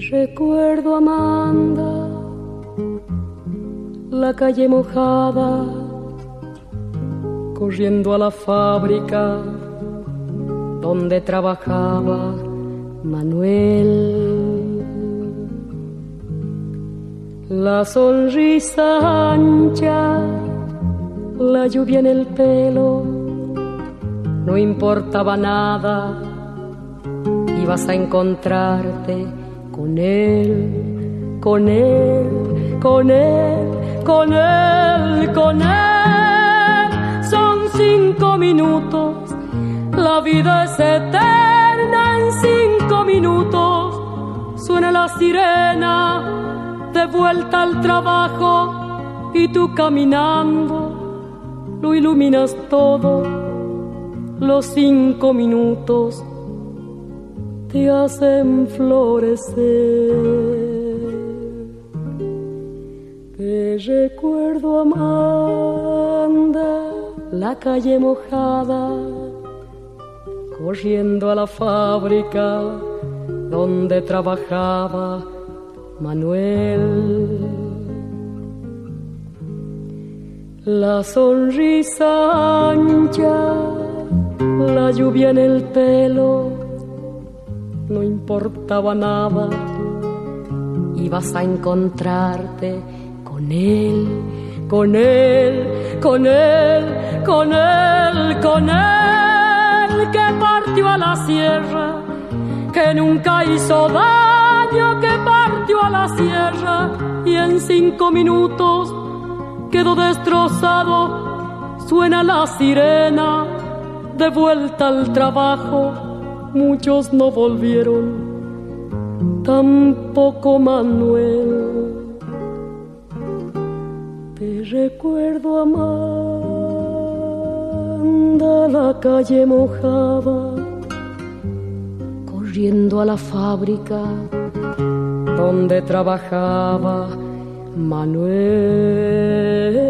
recuerdo, Amanda, la calle mojada, corriendo a la fábrica donde trabajaba Manuel. La sonrisa ancha, la lluvia en el pelo, no importaba nada, ibas a encontrarte con él, con él, con él, con él, con él. Son 5 minutos, la vida es eterna en 5 minutos. Suena la sirena, de vuelta al trabajo, y tú caminando, lo iluminas todo. Los 5 minutos te hacen florecer. Te recuerdo, Amanda, la calle mojada, corriendo a la fábrica donde trabajaba Manuel. La sonrisa ancha, la lluvia en el pelo, no importaba nada, ibas a encontrarte con él, con él, con él, con él, con él, que partió a la sierra, que nunca hizo daño, que partió a la sierra y en 5 minutos quedó destrozado. Suena la sirena, de vuelta al trabajo, muchos no volvieron, tampoco Manuel. Te recuerdo, Amanda, la calle mojada, corriendo a la fábrica donde trabajaba Manuel.